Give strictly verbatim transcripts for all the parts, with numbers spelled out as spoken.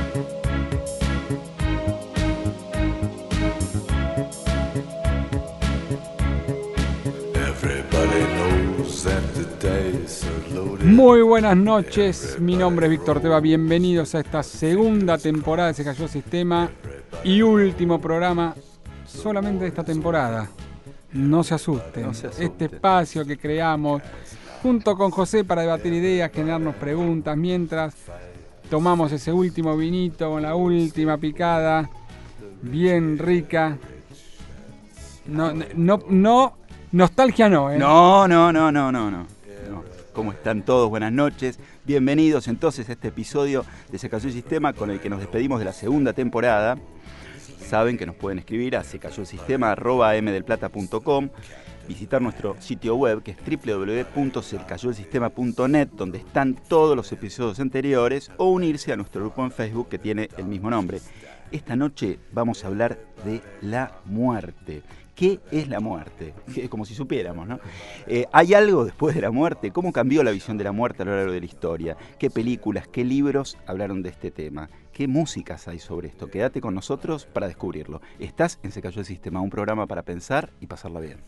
Muy buenas noches, mi nombre es Víctor Teva, bienvenidos a esta segunda temporada de Se Cayó el Sistema y último programa solamente de esta temporada. No se asusten, No se asusten. Este espacio que creamos junto con José para debatir ideas, generarnos preguntas, mientras tomamos ese último vinito con la última picada, bien rica. No, no, no, nostalgia no, ¿eh? No, no, no, no, no, no. ¿Cómo están todos? Buenas noches. Bienvenidos entonces a este episodio de Se Cayó el Sistema con el que nos despedimos de la segunda temporada. Saben que nos pueden escribir a secayolsistema arroba m del plata punto com, visitar nuestro sitio web que es doble u doble u doble u punto se cayó el sistema punto net, donde están todos los episodios anteriores, o unirse a nuestro grupo en Facebook que tiene el mismo nombre. Esta noche vamos a hablar de la muerte. ¿Qué es la muerte? Como si supiéramos, ¿no? Eh, ¿Hay algo después de la muerte? ¿Cómo cambió la visión de la muerte a lo largo de la historia? ¿Qué películas, qué libros hablaron de este tema? ¿Qué músicas hay sobre esto? Quédate con nosotros para descubrirlo. Estás en Se Cayó el Sistema, un programa para pensar y pasarla bien.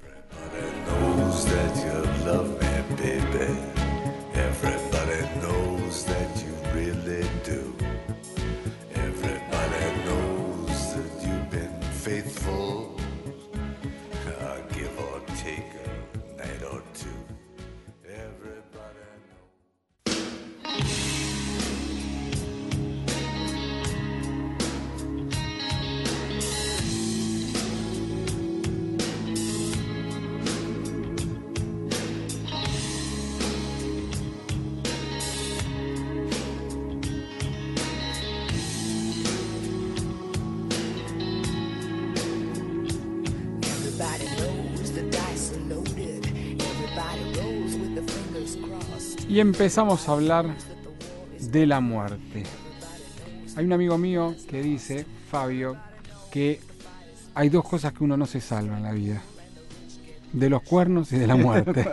Y empezamos a hablar de la muerte. Hay un amigo mío que dice, Fabio, que hay dos cosas que uno no se salva en la vida: de los cuernos y de la muerte.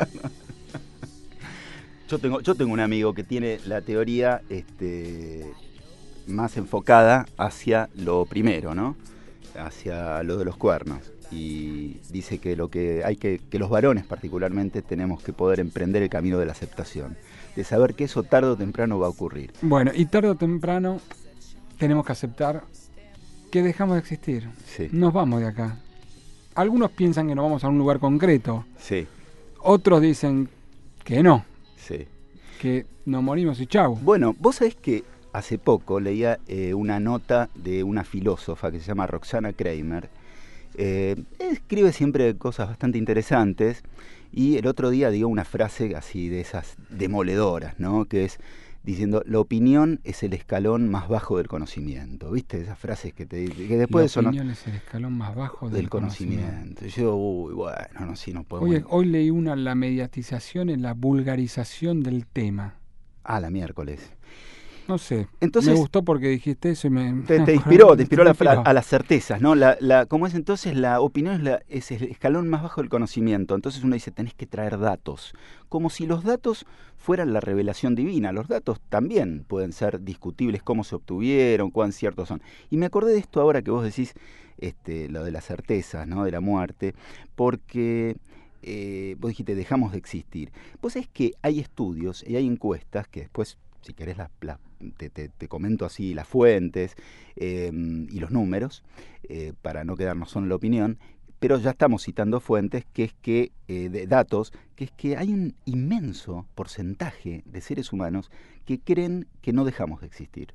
Yo tengo, yo tengo un amigo que tiene la teoría este, más enfocada hacia lo primero, ¿no? Hacia lo de los cuernos. Y dice que lo que hay que, que los varones particularmente tenemos que poder emprender el camino de la aceptación, de saber que eso tarde o temprano va a ocurrir. Bueno, y tarde o temprano tenemos que aceptar que dejamos de existir. Sí. Nos vamos de acá. Algunos piensan que nos vamos a un lugar concreto. Sí. Otros dicen que no. Sí. Que nos morimos y chau. Bueno, vos sabés que hace poco leía eh, una nota de una filósofa que se llama Roxana Kramer. Eh, escribe siempre cosas bastante interesantes, y el otro día dio una frase así de esas demoledoras, ¿no? Que es diciendo: la opinión es el escalón más bajo del conocimiento. ¿Viste? Esas frases que te que después la de eso, opinión ¿no? es el escalón más bajo del, del conocimiento. conocimiento. Y yo, uy, bueno, no, sí, no podemos. Hoy, hoy leí una, la mediatización en la vulgarización del tema. Ah, la miércoles. No sé, entonces, me gustó porque dijiste eso y me... Te, te inspiró, te inspiró la, a las certezas, ¿no? La, la, ¿Cómo es entonces? La opinión es, la, es el escalón más bajo del conocimiento. Entonces uno dice, tenés que traer datos. Como si los datos fueran la revelación divina. Los datos también pueden ser discutibles, cómo se obtuvieron, cuán ciertos son. Y me acordé de esto ahora que vos decís, este, lo de las certezas, ¿no? De la muerte, porque... Eh, vos dijiste, dejamos de existir. Vos sabés que hay estudios y hay encuestas que después, si querés, las, las, te, te, te comento así las fuentes eh, y los números, eh, para no quedarnos solo en la opinión, pero ya estamos citando fuentes, que es que, eh, de datos, que es que hay un inmenso porcentaje de seres humanos que creen que no dejamos de existir.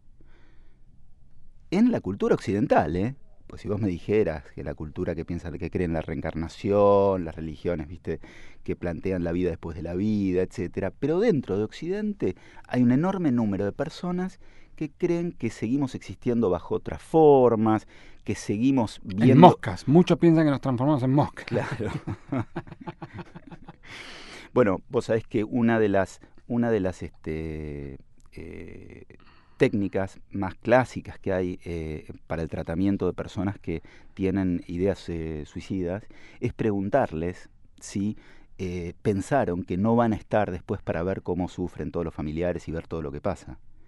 En la cultura occidental, ¿eh? Pues si vos me dijeras que la cultura que piensa, que cree en la reencarnación, las religiones, viste, que plantean la vida después de la vida, etcétera, pero dentro de Occidente hay un enorme número de personas que creen que seguimos existiendo bajo otras formas, que seguimos viendo... En moscas, muchos piensan que nos transformamos en moscas. Claro. Bueno, vos sabés que una de las, una de las este, eh, técnicas más clásicas que hay eh, para el tratamiento de personas que tienen ideas eh, suicidas es preguntarles si eh, pensaron que no van a estar después para ver cómo sufren todos los familiares y ver todo lo que pasa.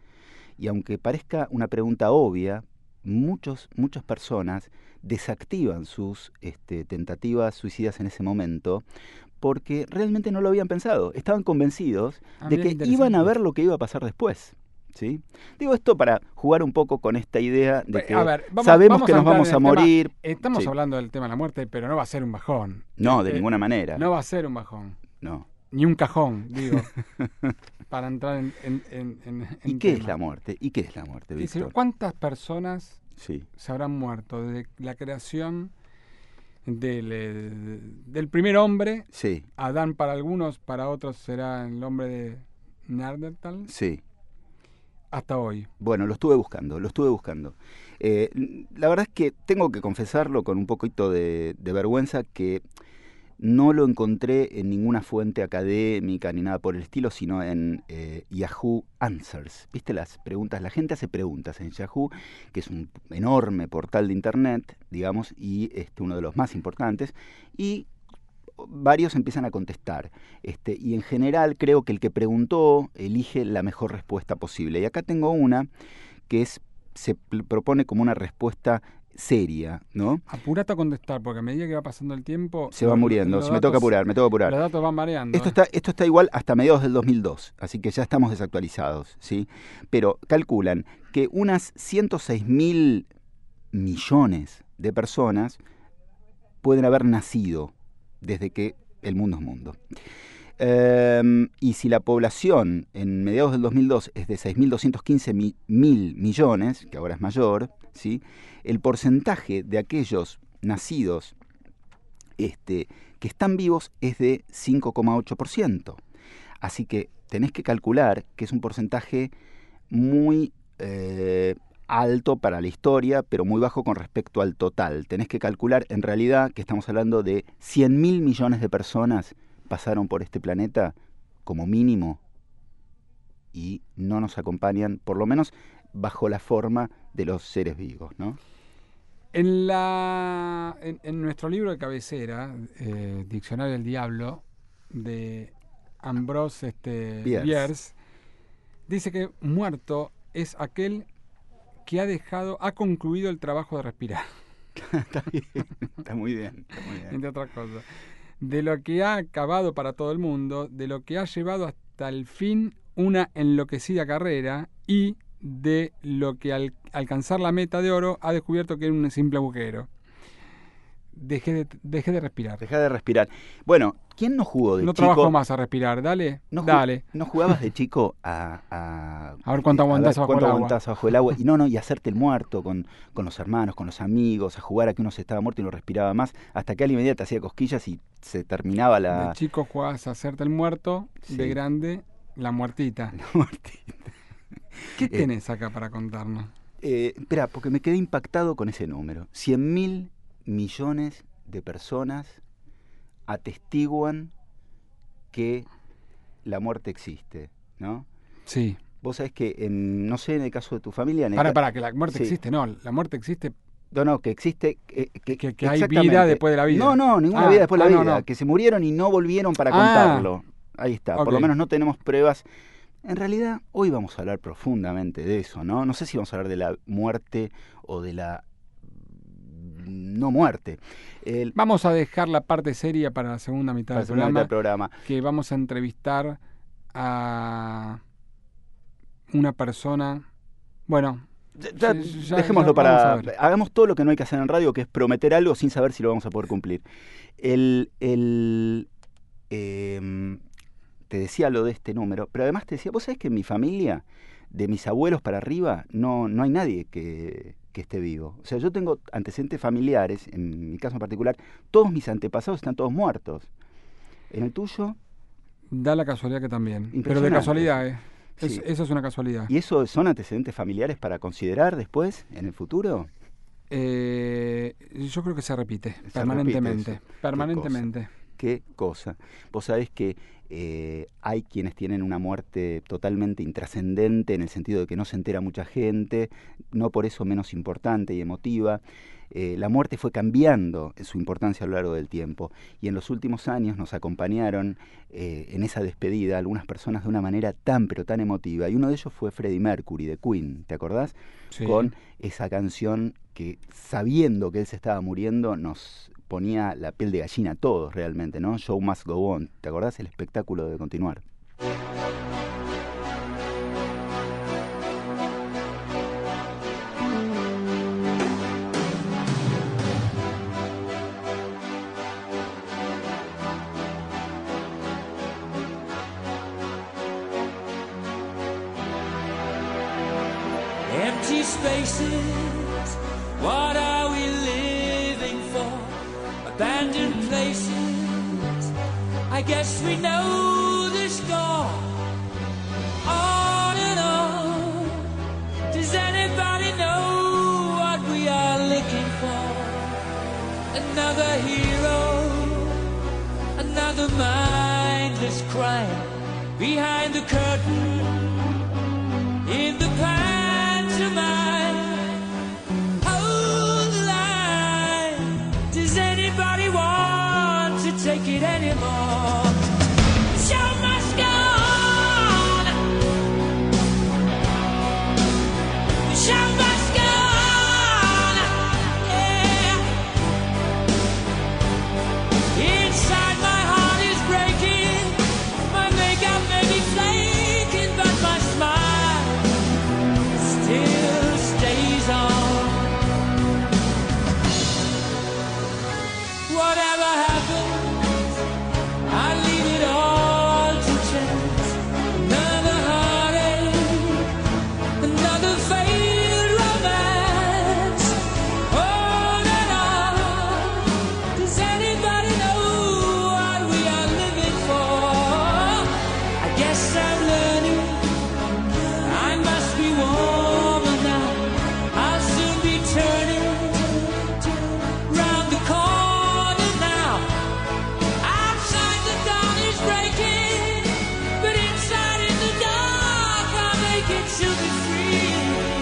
Y aunque parezca una pregunta obvia, muchos, muchas personas desactivan sus este, tentativas suicidas en ese momento porque realmente no lo habían pensado. Estaban convencidos Ah, de mira, que qué iban a interesante. ver lo que iba a pasar después. ¿Sí? Digo esto para jugar un poco con esta idea de que A ver, vamos, sabemos vamos que a nos entrar vamos en a el tema. morir. Estamos Sí. hablando del tema de la muerte, pero no va a ser un bajón. No, Eh, de eh, ninguna manera. No va a ser un bajón. No. Ni un cajón, digo, para entrar en, en, en, en ¿Y en qué tema. es la muerte? ¿Y qué es la muerte, Qué sé yo, Víctor? ¿cuántas personas Sí. se habrán muerto desde la creación del, eh, del primer hombre? Sí, Adán para algunos, para otros será el hombre de Neandertal, sí. hasta hoy. Bueno, lo estuve buscando, lo estuve buscando. Eh, la verdad es que tengo que confesarlo con un poquito de, de vergüenza que no lo encontré en ninguna fuente académica ni nada por el estilo, sino en eh, Yahoo Answers. ¿Viste las preguntas? La gente hace preguntas en Yahoo, que es un enorme portal de internet, digamos, y este, uno de los más importantes, y varios empiezan a contestar. Este, y en general creo que el que preguntó elige la mejor respuesta posible. Y acá tengo una que es, se pl- propone como una respuesta seria, ¿no? Apurate a contestar, porque a medida que va pasando el tiempo... Se va lo- muriendo, los si me toca datos- apurar, me toca apurar. Los datos van mareando. Esto ¿eh? está, esto está igual hasta mediados del dos mil dos, así que ya estamos desactualizados, ¿sí? Pero calculan que unas ciento seis mil millones de personas pueden haber nacido desde que el mundo es mundo. Eh, y si la población en mediados del dos mil dos es de seis mil doscientos quince mi, mil millones, que ahora es mayor, ¿sí? El porcentaje de aquellos nacidos este, que están vivos es de cinco coma ocho por ciento. Así que tenés que calcular que es un porcentaje muy eh, alto para la historia, pero muy bajo con respecto al total. Tenés que calcular en realidad que estamos hablando de cien mil millones de personas pasaron por este planeta como mínimo y no nos acompañan, por lo menos bajo la forma de los seres vivos, ¿no? En, la, en, en nuestro libro de cabecera, eh, Diccionario del Diablo, de Ambrose este, Bierce. Bierce, dice que muerto es aquel que ha dejado, ha concluido el trabajo de respirar, Está bien, está muy bien, está muy bien. entre otras cosas. De lo que ha acabado para todo el mundo, de lo que ha llevado hasta el fin una enloquecida carrera y de lo que al alcanzar la meta de oro ha descubierto que era un simple agujero. Dejé de, dejé de respirar. Deja de respirar. Bueno, ¿quién no jugó de No chico? trabajo más a respirar. Dale, ¿No, ju- dale. ¿No jugabas de chico a, a, A ver cuánto a aguantás bajo cuánto el agua? aguantás bajo el agua? Y no, no, y hacerte el muerto con, con los hermanos, con los amigos, a jugar a que uno se estaba muerto y no respiraba más, hasta que alguien venía, te hacía cosquillas y se terminaba la, De chico jugabas a hacerte el muerto, Sí. de grande la muertita. la muertita. ¿Qué Eh, tenés acá para contarnos? Eh, espera, porque me quedé impactado con ese número. cien mil millones de personas atestiguan que la muerte existe, ¿no? Sí. Vos sabés que, en, no sé, en el caso de tu familia... En el Para, ca- para, que la muerte Sí. existe. No, la muerte existe. No, no, que existe... Que, que, Que- que hay exactamente. vida después de la vida. No, no, ninguna Ah, vida después de ah, la no, vida. no. Que se murieron y no volvieron para Ah. contarlo. Ahí está, por lo Ok. menos no tenemos pruebas. En realidad, hoy vamos a hablar profundamente de eso, ¿no? No sé si vamos a hablar de la muerte o de la no muerte. El, Vamos a dejar la parte seria para la segunda mitad para del hacer una mitad programa, del programa. que vamos a entrevistar a una persona. Bueno, Ya, Sí, ya- dejémoslo ya vamos a para... ver. Hagamos todo lo que no hay que hacer en radio, que es prometer algo sin saber si lo vamos a poder cumplir. El... el em, te decía lo de este número, pero además te decía, vos sabés que en mi familia, de mis abuelos para arriba, no, no hay nadie que, que esté vivo. O sea, yo tengo antecedentes familiares, en mi caso en particular, todos mis antepasados están todos muertos. En el tuyo, da la casualidad que también. Pero de Impresionante. casualidad, ¿eh? Es- Sí. eso es una casualidad. ¿y eso son antecedentes familiares para considerar después, en el futuro? Eh, yo creo que se repite Se permanentemente. repite eso. Permanentemente. qué cosa. Vos sabés que eh, hay quienes tienen una muerte totalmente intrascendente, en el sentido de que no se entera mucha gente, no por eso menos importante y emotiva. Eh, la muerte fue cambiando en su importancia a lo largo del tiempo, y en los últimos años nos acompañaron eh, en esa despedida algunas personas de una manera tan pero tan emotiva, y uno de ellos fue Freddie Mercury de Queen, ¿te acordás? Sí. Con esa canción que, sabiendo que él se estaba muriendo, nos ponía la piel de gallina a todos realmente, ¿no? Show must go on. ¿Te acordás? El espectáculo debe continuar. Empty spaces, what are we living for? Abandoned places, I guess we know the score. On and on, does anybody know what we are looking for? Another hero, another mindless crime, behind the curtain, in the past. Hold the line. Does anybody want to take it anymore? The show must go on. The show must go on. Yeah. Inside my heart is breaking. My makeup may be flaking, but my smile still stays on. Whatever happens, I leave it all to chance. Another heartache, another failed romance. On and on. Does anybody know what we are living for? I guess I'm learning. I must be warmer now. I'll soon be turning round the corner now. Outside the dawn is breaking, but inside in the dark I'll make it to be free.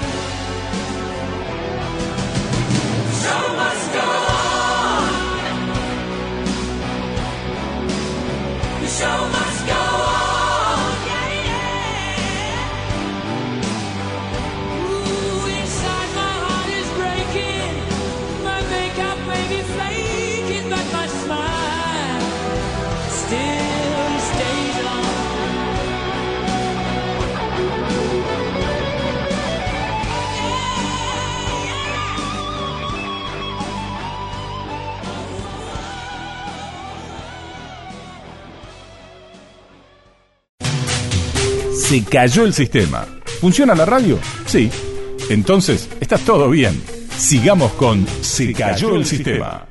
The show must go on. The show must go on. Yeah, yeah. Ooh, inside my heart is breaking. My makeup may be flaking, but my smile still stays on. Se cayó el sistema. ¿Funciona la radio? Sí. Entonces, está todo bien. Sigamos con Se cayó el sistema.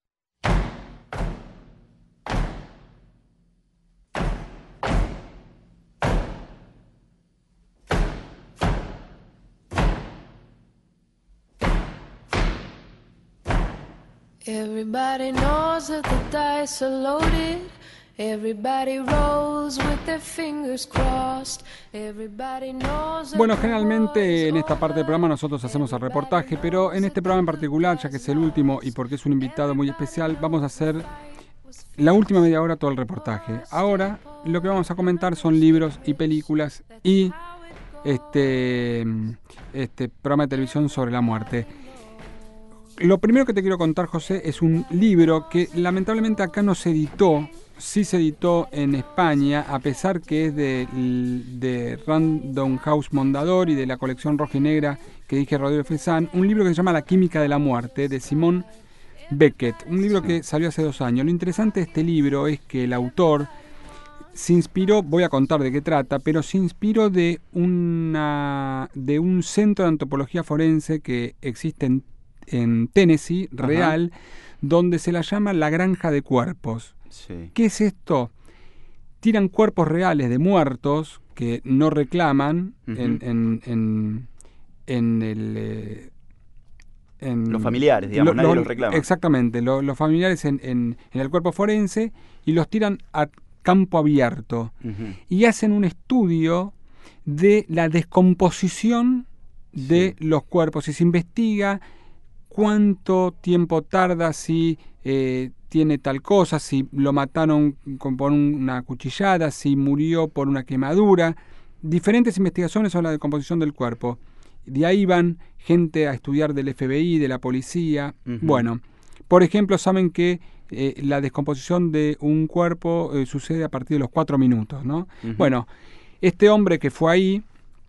Everybody knows that the dice are loaded. Everybody rolls with their fingers crossed. Everybody knows. Bueno, generalmente en esta parte del programa nosotros hacemos el reportaje, pero en este programa en particular, ya que es el último y porque es un invitado muy especial, vamos a hacer la última media hora todo el reportaje. Ahora lo que vamos a comentar son libros y películas y este, este programa de televisión sobre la muerte. Lo primero que te quiero contar, José, es un libro que lamentablemente acá no se editó. Sí se editó en España, a pesar que es de, de Random House Mondadori y de la colección roja y negra que dije Rodrigo Fezán, un libro que se llama La química de la muerte, de Simón Beckett, un libro que salió hace dos años. Lo interesante de este libro es que el autor se inspiró, voy a contar de qué trata, pero se inspiró de, una, de un centro de antropología forense que existe en, en Tennessee, real, ajá, donde se la llama la granja de cuerpos. Sí. ¿Qué es esto? Tiran cuerpos reales de muertos que no reclaman uh-huh. en, en, en, en, el, eh, en Los familiares, digamos, nadie los reclama. Exactamente, lo, los familiares en, en, en el cuerpo forense y los tiran a campo abierto. Uh-huh. Y hacen un estudio de la descomposición de sí. los cuerpos y se investiga cuánto tiempo tarda, si eh, tiene tal cosa, si lo mataron con, por una cuchillada, si murió por una quemadura. Diferentes investigaciones sobre la descomposición del cuerpo. De ahí van gente a estudiar del F B I, de la policía. Uh-huh. Bueno, por ejemplo, saben que eh, la descomposición de un cuerpo eh, sucede a partir de los cuatro minutos, ¿no? Uh-huh. Bueno, este hombre que fue ahí,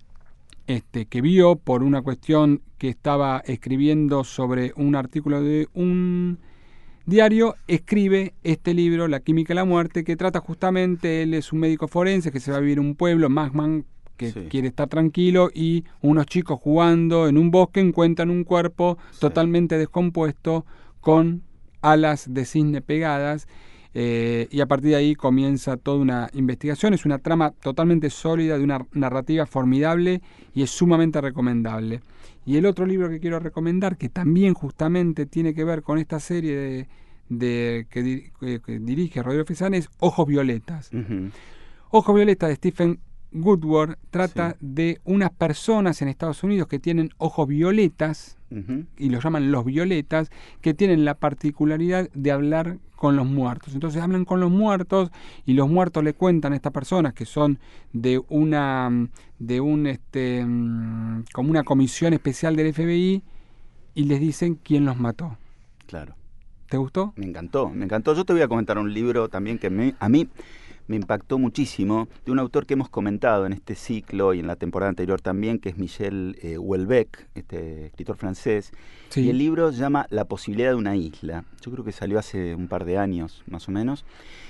este, que vio por una cuestión que estaba escribiendo sobre un artículo de un diario, escribe este libro, La química de la muerte, que trata justamente, él es un médico forense que se va a vivir en un pueblo, Magman, que sí. quiere estar tranquilo, y unos chicos jugando en un bosque encuentran un cuerpo sí. totalmente descompuesto con alas de cisne pegadas. Eh, y a partir de ahí comienza toda una investigación. Es una trama totalmente sólida, de una narrativa formidable y es sumamente recomendable. Y el otro libro que quiero recomendar, que también justamente tiene que ver con esta serie de, de que, di, que, que dirige Rodrigo Fezán, es Ojos Violetas. Uh-huh. Ojos Violetas de Stephen Woodward trata sí. de unas personas en Estados Unidos que tienen ojos violetas, uh-huh. y los llaman los violetas, que tienen la particularidad de hablar con los muertos. Entonces hablan con los muertos y los muertos le cuentan a estas personas que son de una de un este como una comisión especial del F B I y les dicen quién los mató. Claro. ¿Te gustó? Me encantó, me encantó. Yo te voy a comentar un libro también que me, a mí me impactó muchísimo, de un autor que hemos comentado en este ciclo y en la temporada anterior también, que es Michel eh, Houellebecq, este escritor francés. Sí. Y el libro se llama La posibilidad de una isla. Yo creo que salió hace un par de años, más o menos.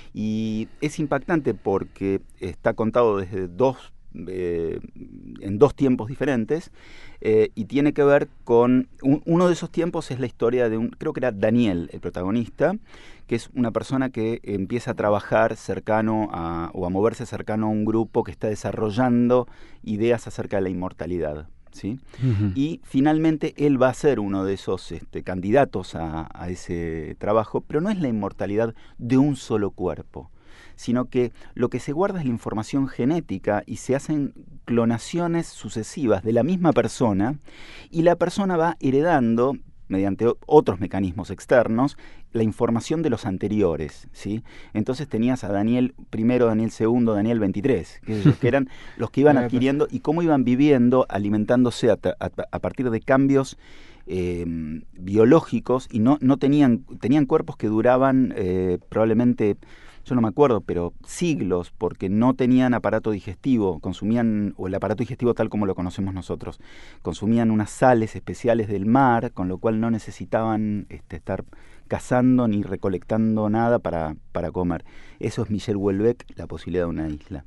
Y es impactante porque está contado desde dos, eh, en dos tiempos diferentes, eh, y tiene que ver con, un, uno de esos tiempos es la historia de un, creo que era Daniel, el protagonista, que es una persona que empieza a trabajar cercano a, o a moverse cercano a un grupo que está desarrollando ideas acerca de la inmortalidad, ¿sí? Uh-huh. Y finalmente él va a ser uno de esos este, candidatos a, a ese trabajo, pero no es la inmortalidad de un solo cuerpo, sino que lo que se guarda es la información genética y se hacen clonaciones sucesivas de la misma persona y la persona va heredando, mediante otros mecanismos externos, la información de los anteriores, ¿sí? Entonces tenías a Daniel primero, Daniel segundo, Daniel veintitrés, que, que eran los que iban adquiriendo y cómo iban viviendo, alimentándose a, a, a partir de cambios eh, biológicos, y no, no tenían, tenían cuerpos que duraban eh, probablemente, yo no me acuerdo, pero siglos, porque no tenían aparato digestivo, consumían, o el aparato digestivo tal como lo conocemos nosotros, consumían unas sales especiales del mar, con lo cual no necesitaban este, estar cazando ni recolectando nada para, para comer. Eso es Michel Houellebecq, La posibilidad de una isla.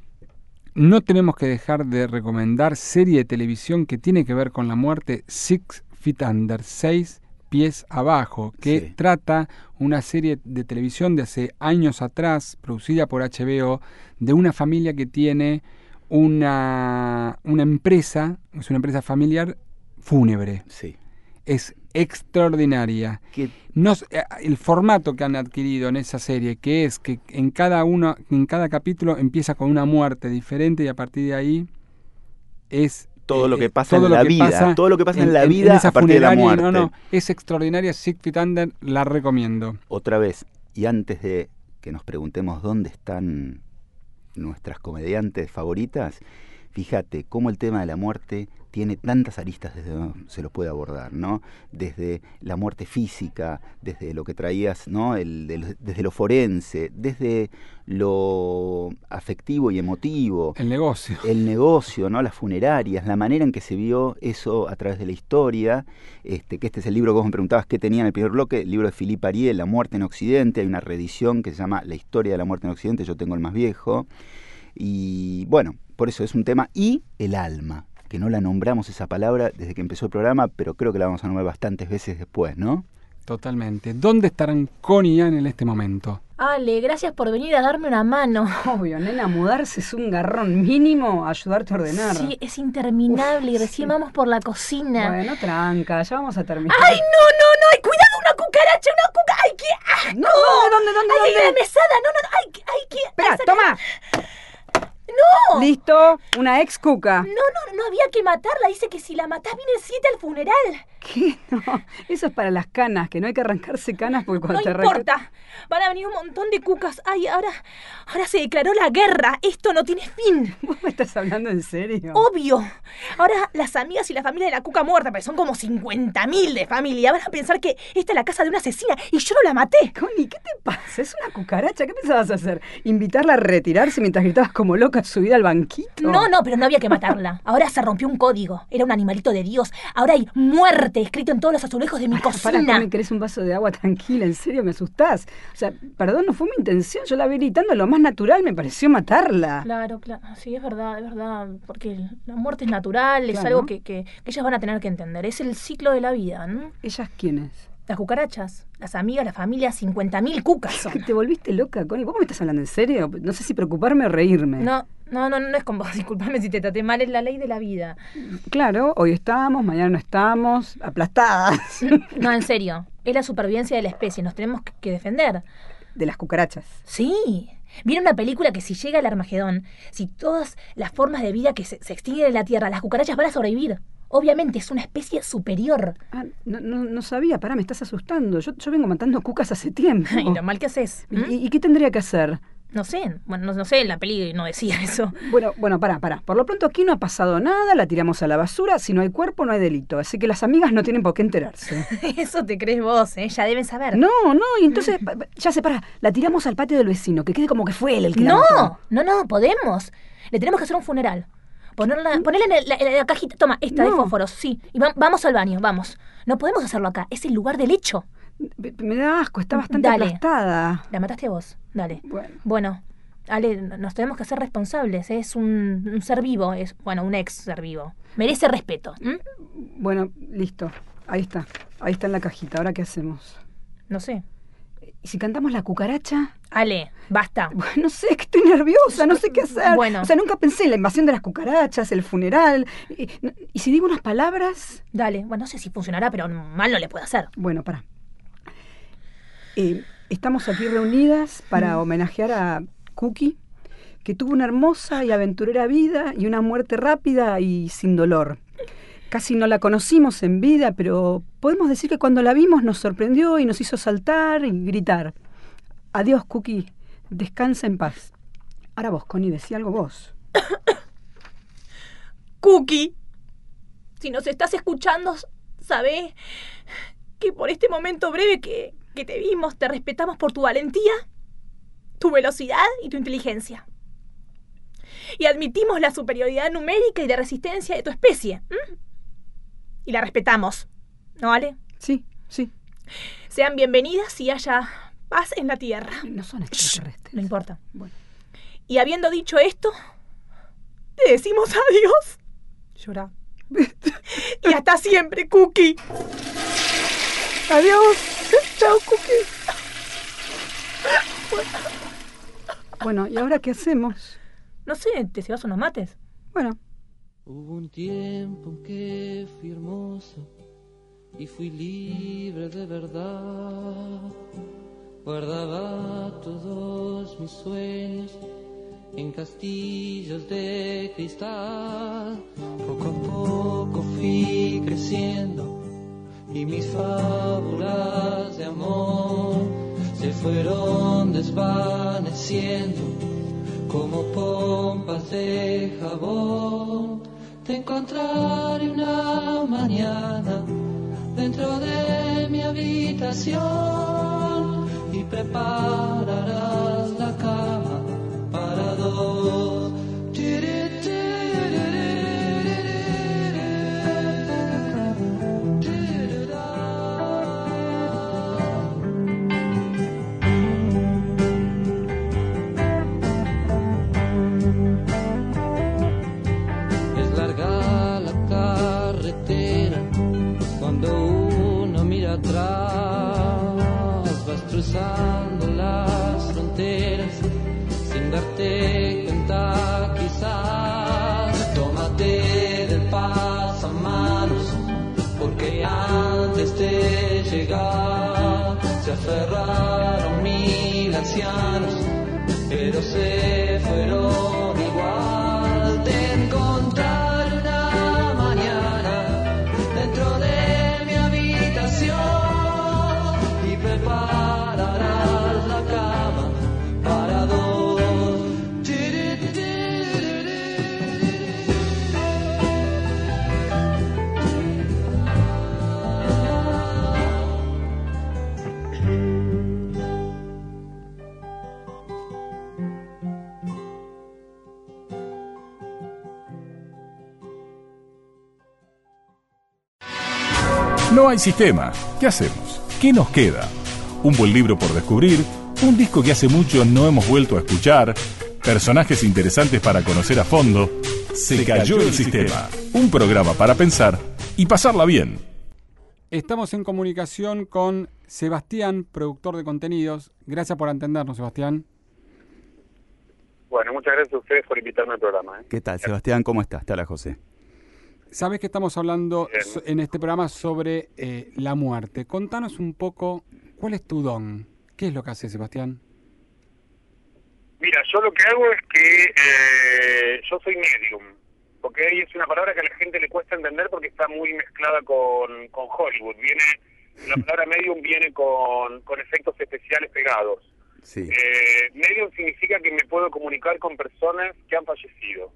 No tenemos que dejar de recomendar serie de televisión que tiene que ver con la muerte, Six Feet Under, seis pies abajo, que sí. trata una serie de televisión de hace años atrás, producida por H B O, de una familia que tiene una, una empresa, es una empresa familiar fúnebre. Sí. Es extraordinaria. ¿Qué? No, el formato que han adquirido en esa serie, que es que en cada uno, en cada capítulo empieza con una muerte diferente y a partir de ahí es todo lo que pasa en la vida, todo lo que pasa en, en la vida en, en a partir de la muerte. No, no, es extraordinaria. Six Feet Under, la recomiendo. Otra vez, y antes de que nos preguntemos dónde están nuestras comediantes favoritas, fíjate cómo el tema de la muerte tiene tantas aristas desde donde se los puede abordar, ¿no? Desde la muerte física, desde lo que traías, ¿no? El, de, desde lo forense, desde lo afectivo y emotivo. El negocio. El negocio, ¿no? Las funerarias, la manera en que se vio eso a través de la historia, este, que este es el libro que vos me preguntabas qué tenía en el primer bloque, el libro de Philippe Ariel, La muerte en Occidente. Hay una reedición que se llama La historia de la muerte en Occidente, yo tengo el más viejo. Y bueno, por eso es un tema. Y el alma, que no la nombramos esa palabra desde que empezó el programa, pero creo que la vamos a nombrar bastantes veces después, ¿no? Totalmente. ¿Dónde estarán Connie y Anne en este momento? Ale, gracias por venir a darme una mano. Obvio, nena, mudarse es un garrón mínimo, ayudarte a ordenar. Sí, es interminable. Uf, y recién sí. vamos por la cocina. Bueno, tranca, ya vamos a terminar. ¡Ay, no, no, no! ¡Ay, cuidado, una cucaracha, una cucaracha! ¡Ay, qué asco! No, ¿dónde, dónde, ¡Ay, dónde? la mesada! ¡No, no, no! ¡Ay, ay, qué! Espera, ay, toma. ¡No! Listo, una ex cuca. No, no, no había que matarla. Dice que si la matás viene el siete al funeral. ¿Qué? No, eso es para las canas, que no hay que arrancarse canas porque cuando no te importa. arrancas... Van a venir un montón de cucas. Ay, ahora, ahora se declaró la guerra. Esto no tiene fin. ¿Vos me estás hablando en serio? Obvio. Ahora las amigas y la familia de la cuca muerta, pero son como cincuenta mil de familia, van a pensar que esta es la casa de una asesina y yo no la maté. Connie, ¿qué te pasa? Es una cucaracha. ¿Qué pensabas hacer? ¿Invitarla a retirarse mientras gritabas como loca subida al banquito? No, no, pero no había que matarla. Ahora se rompió un código. Era un animalito de Dios. Ahora hay muerte escrito en todos los azulejos de mi para, cocina. Para, ¿me querés un vaso de agua tranquila? ¿En serio me asustás? O sea, perdón, no fue mi intención. Yo la vi gritando lo más natural. Me pareció matarla. Claro, claro. Sí, es verdad, es verdad. Porque la muerte es natural. Claro. Es algo que, que, que ellas van a tener que entender. Es el ciclo de la vida, ¿no? ¿Ellas quiénes? Las cucarachas, las amigas, la familia, cincuenta mil cucas son. ¿Te volviste loca, Connie? ¿Vos me estás hablando en serio? No sé si preocuparme o reírme. No, no, no, no es con vos. Disculpame si te traté mal, es la ley de la vida. Claro, hoy estamos, mañana no estamos, aplastadas. No, en serio, es la supervivencia de la especie, nos tenemos que defender. ¿De las cucarachas? Sí. Viene una película que si llega el Armagedón, si todas las formas de vida que se, se extinguen en la Tierra, las cucarachas van a sobrevivir. Obviamente, es una especie superior. Ah, no, no, no sabía, pará, me estás asustando. Yo, yo vengo matando cucas hace tiempo. Ay, lo mal que haces. ¿Mm? ¿Y, ¿Y qué tendría que hacer? No sé, bueno, no, no sé, la peli no decía eso. Bueno, bueno, pará, pará. Por lo pronto aquí no ha pasado nada, la tiramos a la basura. Si no hay cuerpo, no hay delito. Así que las amigas no tienen por qué enterarse. Eso te crees vos, ¿eh? Ya deben saber. No, no, y entonces, ya sé, pará, la tiramos al patio del vecino, que quede como que fue él el que no, la mató. No, no, no, podemos. Le tenemos que hacer un funeral. Ponerla, ponerla en, el, la, en la cajita, toma, esta no. de fósforos, sí. Y va, vamos al baño, vamos. No podemos hacerlo acá, es el lugar del hecho. Me, me da asco, está bastante Dale. aplastada. La mataste vos, dale. Bueno. Bueno, Ale, nos tenemos que hacer responsables. Es un, un ser vivo, es bueno, un ex ser vivo. Merece respeto. ¿Mm? Bueno, listo. Ahí está. Ahí está en la cajita. ¿Ahora qué hacemos? No sé. ¿Y si cantamos la cucaracha? Ale, basta. Bueno, no sé, que estoy nerviosa, no sé qué hacer. Bueno. O sea, nunca pensé en la invasión de las cucarachas, el funeral. ¿Y, y si digo unas palabras? Dale. Bueno, no sé si funcionará, pero mal no le puedo hacer. Bueno, pará. Eh, estamos aquí reunidas para homenajear a Cookie, que tuvo una hermosa y aventurera vida y una muerte rápida y sin dolor. Casi no la conocimos en vida, pero podemos decir que cuando la vimos nos sorprendió y nos hizo saltar y gritar. Adiós, Cookie. Descansa en paz. Ahora vos, Connie, decí algo vos. Cookie, si nos estás escuchando, sabés que por este momento breve que, que te vimos, te respetamos por tu valentía, tu velocidad y tu inteligencia. Y admitimos la superioridad numérica y de resistencia de tu especie. ¿Mm? Y la respetamos. ¿No vale? Sí, sí. Sean bienvenidas y haya paz en la tierra. No son extraterrestres. No importa. Bueno. Y habiendo dicho esto, te decimos adiós. Llorá. Y hasta siempre, Cookie. Adiós. Chao, Cookie. Bueno, ¿y ahora qué hacemos? No sé, ¿te llevas unos mates? Bueno. Hubo un tiempo en que fui hermosa y fui libre de verdad. Guardaba todos mis sueños en castillos de cristal. Poco a poco fui creciendo y mis fábulas de amor se fueron desvaneciendo como pompas de jabón. Te encontraré una mañana dentro de mi habitación y prepararás la cama para dos. Es larga la carretera cuando uno mira atrás, vas cruzando las darte cuenta quizás. Tómate del pasamanos, porque antes de llegar se aferraron mil ancianos, pero se fueron igual. Te encontraré una mañana dentro de mi habitación y prepararás la cama para dos. No hay sistema. ¿Qué hacemos? ¿Qué nos queda? Un buen libro por descubrir, un disco que hace mucho no hemos vuelto a escuchar, personajes interesantes para conocer a fondo. Se cayó el sistema. Un programa para pensar y pasarla bien. Estamos en comunicación con Sebastián, productor de contenidos. Gracias por atendernos, Sebastián. Bueno, muchas gracias a ustedes por invitarme al programa. ¿eh? ¿Qué tal, Sebastián? ¿Cómo estás? Te habla José. Sabes que estamos hablando Bien. so- en este programa sobre eh, la muerte. Contanos un poco, ¿cuál es tu don? ¿Qué es lo que haces, Sebastián? Mira, yo lo que hago es que eh, yo soy medium, ¿ok? Y es una palabra que a la gente le cuesta entender porque está muy mezclada con, con Hollywood. Viene, la palabra medium viene con, con efectos especiales pegados. Sí. Eh, medium significa que me puedo comunicar con personas que han fallecido.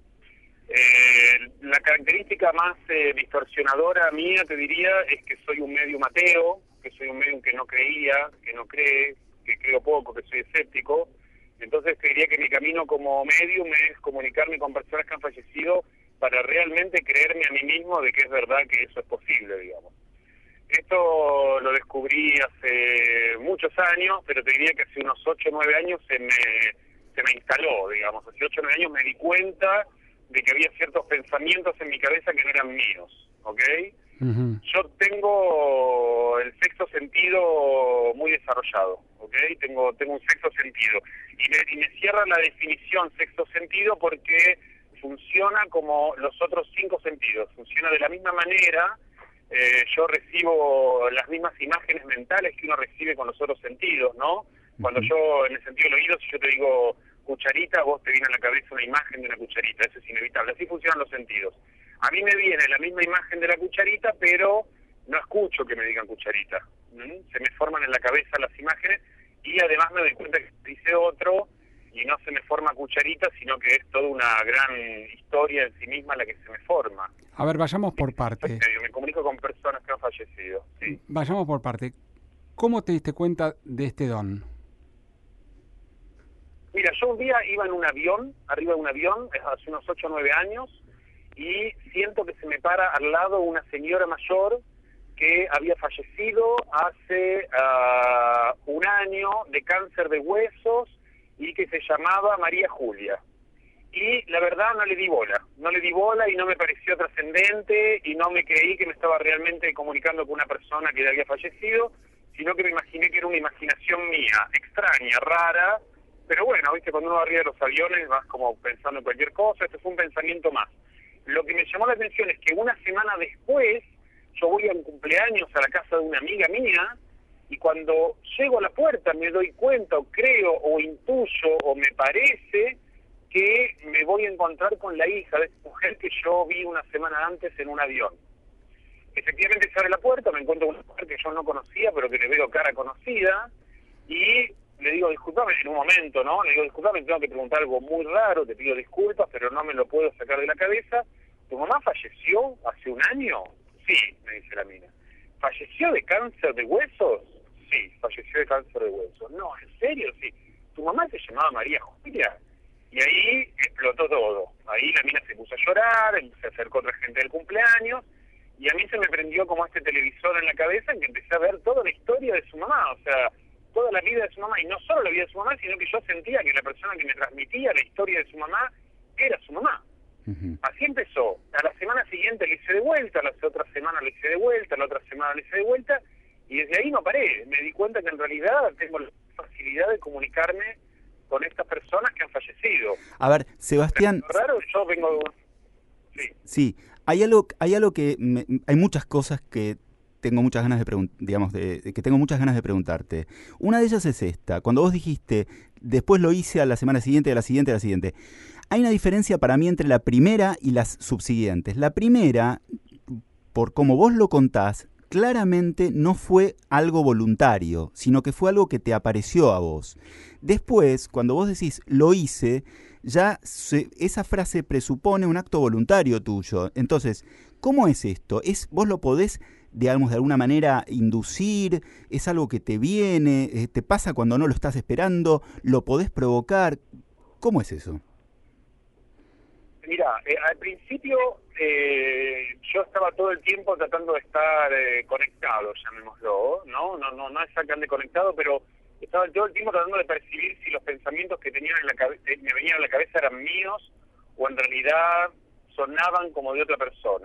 Eh, la característica más eh, distorsionadora mía, te diría, es que soy un medium ateo, que soy un medium que no creía, que no cree, que creo poco, que soy escéptico. Entonces te diría que mi camino como medium es comunicarme con personas que han fallecido para realmente creerme a mí mismo de que es verdad que eso es posible, digamos. Esto lo descubrí hace muchos años, pero te diría que hace unos ocho o nueve años se me, se me instaló, digamos. Hace ocho o nueve años me di cuenta de que había ciertos pensamientos en mi cabeza que no eran míos, ¿ok? Uh-huh. Yo tengo el sexto sentido muy desarrollado, ¿ok? Tengo tengo un sexto sentido. Y me, y me cierra la definición sexto sentido porque funciona como los otros cinco sentidos. Funciona de la misma manera. Eh, yo recibo las mismas imágenes mentales que uno recibe con los otros sentidos, ¿no? Cuando yo, en el sentido del oído, si yo te digo cucharita, vos te viene a la cabeza una imagen de una cucharita, eso es inevitable, así funcionan los sentidos. A mí me viene la misma imagen de la cucharita, pero no escucho que me digan cucharita. ¿Mm? Se me forman en la cabeza las imágenes y además me doy cuenta que dice otro y no se me forma cucharita, sino que es toda una gran historia en sí misma la que se me forma. A ver, vayamos por parte. Me comunico con personas que han fallecido, sí. Vayamos por parte. ¿Cómo te diste cuenta de este don? Mira, yo un día iba en un avión, arriba de un avión, hace unos ocho o nueve años, y siento que se me para al lado una señora mayor que había fallecido hace uh, un año de cáncer de huesos y que se llamaba María Julia. Y la verdad no le di bola, no le di bola y no me pareció trascendente y no me creí que me estaba realmente comunicando con una persona que había fallecido, sino que me imaginé que era una imaginación mía, extraña, rara. Pero bueno, viste, cuando uno va arriba de los aviones vas como pensando en cualquier cosa, esto fue un pensamiento más. Lo que me llamó la atención es que una semana después yo voy a un cumpleaños a la casa de una amiga mía y cuando llego a la puerta me doy cuenta o creo o intuyo o me parece que me voy a encontrar con la hija de esta mujer que yo vi una semana antes en un avión. Efectivamente se abre la puerta, me encuentro con una mujer que yo no conocía pero que le veo cara conocida y le digo, disculpame, en un momento, ¿no? Le digo, disculpame, tengo que preguntar algo muy raro, te pido disculpas, pero no me lo puedo sacar de la cabeza. ¿Tu mamá falleció hace un año? Sí, me dice la mina. ¿Falleció de cáncer de huesos? Sí, falleció de cáncer de huesos. No, ¿en serio? Sí. ¿Tu mamá se llamaba María Julia? Y ahí explotó todo. Ahí la mina se puso a llorar, se acercó otra gente del cumpleaños, y a mí se me prendió como este televisor en la cabeza en que empecé a ver toda la historia de su mamá, o sea, toda la vida de su mamá, y no solo la vida de su mamá, sino que yo sentía que la persona que me transmitía la historia de su mamá era su mamá. Uh-huh. Así empezó. A la semana siguiente le hice de vuelta, a la otra semana le hice de vuelta, a la otra semana le hice de vuelta, y desde ahí no paré. Me di cuenta que en realidad tengo la facilidad de comunicarme con estas personas que han fallecido. A ver, Sebastián... Pero, raro, yo vengo... Sí. Sí, hay algo, hay algo que... Me, hay muchas cosas que tengo muchas ganas de preguntar, digamos, de, de que tengo muchas ganas de preguntarte. Una de ellas es esta. Cuando vos dijiste, después lo hice a la semana siguiente, a la siguiente, a la siguiente. Hay una diferencia para mí entre la primera y las subsiguientes. La primera, por como vos lo contás, claramente no fue algo voluntario, sino que fue algo que te apareció a vos. Después, cuando vos decís lo hice, ya se, esa frase presupone un acto voluntario tuyo. Entonces, ¿cómo es esto? ¿Es, vos lo podés, digamos, de alguna manera inducir? ¿Es algo que te viene? Eh, ¿Te pasa cuando no lo estás esperando? ¿Lo podés provocar? ¿Cómo es eso? Mira, eh, al principio eh, yo estaba todo el tiempo tratando de estar eh, conectado, llamémoslo, ¿no? No, no, no exactamente conectado, pero estaba todo el tiempo tratando de percibir si los pensamientos que tenían en la cabeza, me venían a la cabeza eran míos o en realidad sonaban como de otra persona.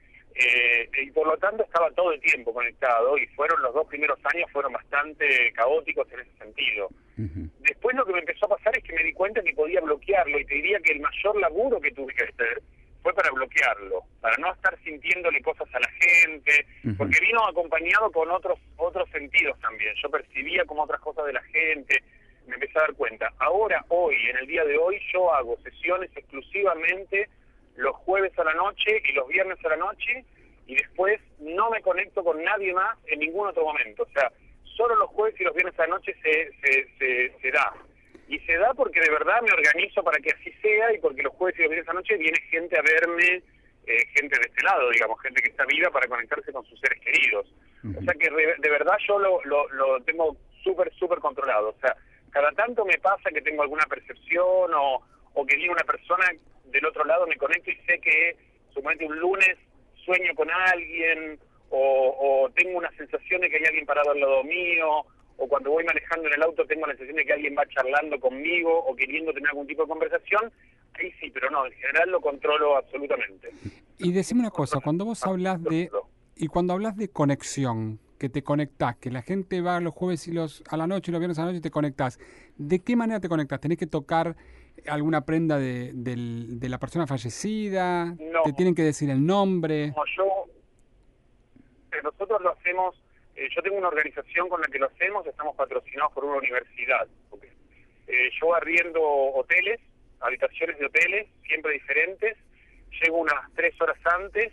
Eh, y por lo tanto estaba todo el tiempo conectado y fueron los dos primeros años fueron bastante caóticos en ese sentido. Uh-huh. Después lo que me empezó a pasar es que me di cuenta que podía bloquearlo y te diría que el mayor laburo que tuve que hacer fue para bloquearlo, para no estar sintiéndole cosas a la gente, uh-huh. porque vino acompañado con otros otros sentidos también. Yo percibía como otras cosas de la gente, me empecé a dar cuenta. Ahora, hoy, en el día de hoy, yo hago sesiones exclusivamente los jueves a la noche y los viernes a la noche, y después no me conecto con nadie más en ningún otro momento. O sea, solo los jueves y los viernes a la noche se, se, se, se da. Y se da porque de verdad me organizo para que así sea, y porque los jueves y los viernes a la noche viene gente a verme, eh, gente de este lado, digamos, gente que está viva para conectarse con sus seres queridos. Uh-huh. O sea que de, de verdad yo lo, lo, lo tengo súper, súper controlado. O sea, cada tanto me pasa que tengo alguna percepción o, o que viene una persona del otro lado, me conecto y sé que suponete un lunes sueño con alguien o, o tengo una sensación de que hay alguien parado al lado mío, o cuando voy manejando en el auto tengo la sensación de que alguien va charlando conmigo o queriendo tener algún tipo de conversación. Ahí sí, pero no, en general lo controlo absolutamente. Y decime una cosa, cuando vos hablas de y cuando hablas de conexión, que te conectás, que la gente va los jueves y los a la noche y los viernes a la noche y te conectás, ¿de qué manera te conectás? ¿Tenés que tocar alguna prenda de, de, de la persona fallecida? No. ¿Te tienen que decir el nombre? No, yo, eh, nosotros lo hacemos, eh, yo tengo una organización con la que lo hacemos, estamos patrocinados por una universidad. Okay. Eh, yo arriendo hoteles, habitaciones de hoteles, siempre diferentes, llego unas tres horas antes,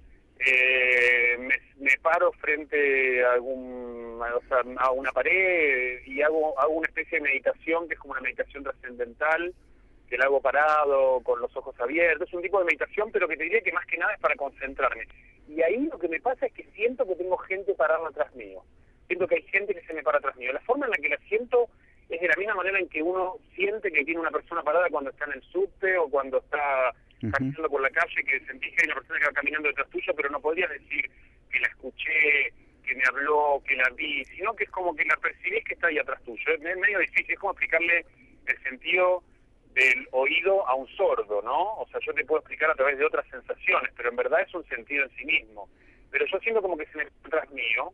eh, me, me paro frente a, algún, o sea, a una pared y hago, hago una especie de meditación que es como una meditación trascendental, que la hago parado, con los ojos abiertos. Es un tipo de meditación, pero que te diría que más que nada es para concentrarme. Y ahí lo que me pasa es que siento que tengo gente parada atrás mío. Siento que hay gente que se me para atrás mío. La forma en la que la siento es de la misma manera en que uno siente que tiene una persona parada cuando está en el subte o cuando está uh-huh. caminando por la calle, que sentís que hay una persona que va caminando detrás tuyo, pero no podrías decir que la escuché, que me habló, que la vi, sino que es como que la percibís que está ahí atrás tuyo. Es medio difícil, es como explicarle el sentido del oído a un sordo, ¿no? O sea, yo te puedo explicar a través de otras sensaciones, pero en verdad es un sentido en sí mismo. Pero yo siento como que se me atrás mío.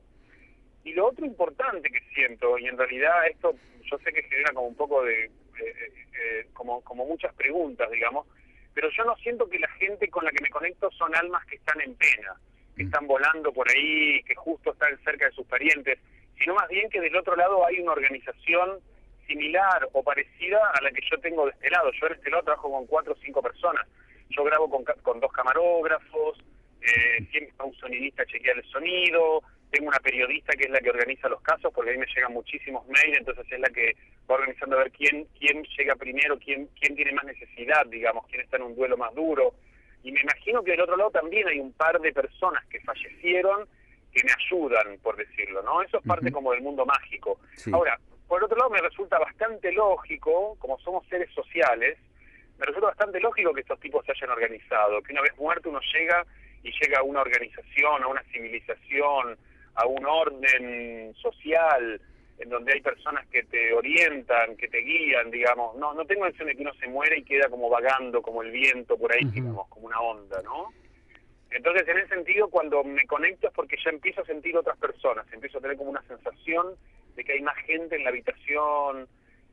Y lo otro importante que siento, y en realidad esto yo sé que genera como un poco de, eh, eh, como, como muchas preguntas, digamos, pero yo no siento que la gente con la que me conecto son almas que están en pena, que están volando por ahí, que justo están cerca de sus parientes, sino más bien que del otro lado hay una organización similar o parecida a la que yo tengo de este lado. Yo en este lado trabajo con cuatro o cinco personas. Yo grabo con, con dos camarógrafos, eh, siempre un sonidista chequea el sonido, tengo una periodista que es la que organiza los casos, porque ahí me llegan muchísimos mails, entonces es la que va organizando a ver quién quién llega primero, quién quién tiene más necesidad, digamos, quién está en un duelo más duro. Y me imagino que del otro lado también hay un par de personas que fallecieron que me ayudan, por decirlo, ¿no? Eso es parte uh-huh. como del mundo mágico. Sí. Ahora, por otro lado me resulta bastante lógico, como somos seres sociales, me resulta bastante lógico que estos tipos se hayan organizado, que una vez muerto uno llega y llega a una organización, a una civilización, a un orden social, en donde hay personas que te orientan, que te guían, digamos. No no tengo la sensación de que uno se muere y queda como vagando, como el viento por ahí, uh-huh. digamos, como una onda, ¿no? Entonces, en ese sentido, cuando me conecto es porque ya empiezo a sentir otras personas, empiezo a tener como una sensación de que hay más gente en la habitación,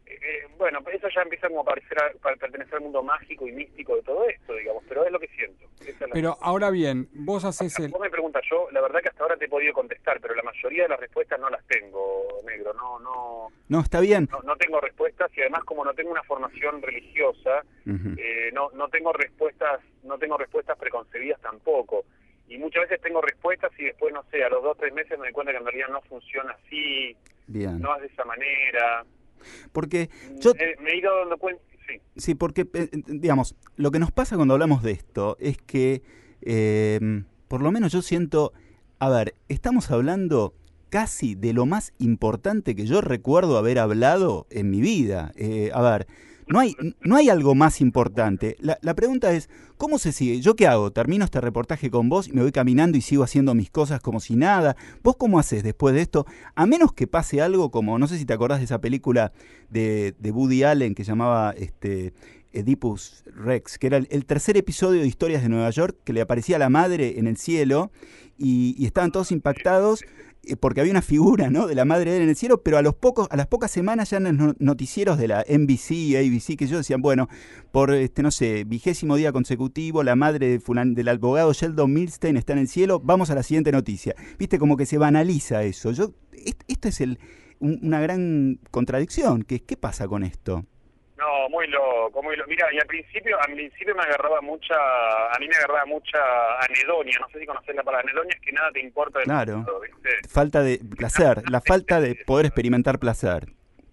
Eh, bueno, eso ya empieza como a parecer a, para pertenecer al mundo mágico y místico de todo esto, digamos, pero es lo que siento. Esa es la Pero ahora bien, vos haces el... Vos me preguntas, yo la verdad que hasta ahora te he podido contestar, pero la mayoría de las respuestas no las tengo, negro, no, no, No, está bien. no, no tengo respuestas y además como no tengo una formación religiosa, Ujú. eh, no, no tengo respuestas, no tengo respuestas preconcebidas tampoco. Y muchas veces tengo respuestas y después, no sé, a los dos o tres meses me doy cuenta que en realidad no funciona así, Bien. no es de esa manera. Porque yo... Eh, me he ido dando cuenta, sí. Sí, porque, eh, digamos, lo que nos pasa cuando hablamos de esto es que, eh, por lo menos yo siento, a ver, estamos hablando casi de lo más importante que yo recuerdo haber hablado en mi vida. Eh, a ver, no hay, no hay algo más importante. La, la pregunta es, ¿cómo se sigue? ¿Yo qué hago? ¿Termino este reportaje con vos y me voy caminando y sigo haciendo mis cosas como si nada? ¿Vos cómo haces después de esto? A menos que pase algo como, no sé si te acordás de esa película de, de Woody Allen que llamaba este, Oedipus Rex, que era el, el tercer episodio de Historias de Nueva York, que le aparecía a la madre en el cielo y, y estaban todos impactados porque había una figura, ¿no?, de la madre de él en el cielo, pero a los pocos, a las pocas semanas ya en los noticieros de la N B C, A B C, que ellos decían, bueno, por este, no sé, vigésimo día consecutivo, la madre de fulan, del abogado Sheldon Milstein está en el cielo, vamos a la siguiente noticia. Viste, como que se banaliza eso. Yo, esto es el, un, una gran contradicción. ¿Qué, qué pasa con esto? No, muy loco, muy loco. Mira, y al principio, al principio me agarraba mucha, a mí me agarraba mucha anedonia, no sé si conocés la palabra anedonia, es que nada te importa del Claro. mundo, ¿viste? Falta de placer, la falta de poder experimentar placer.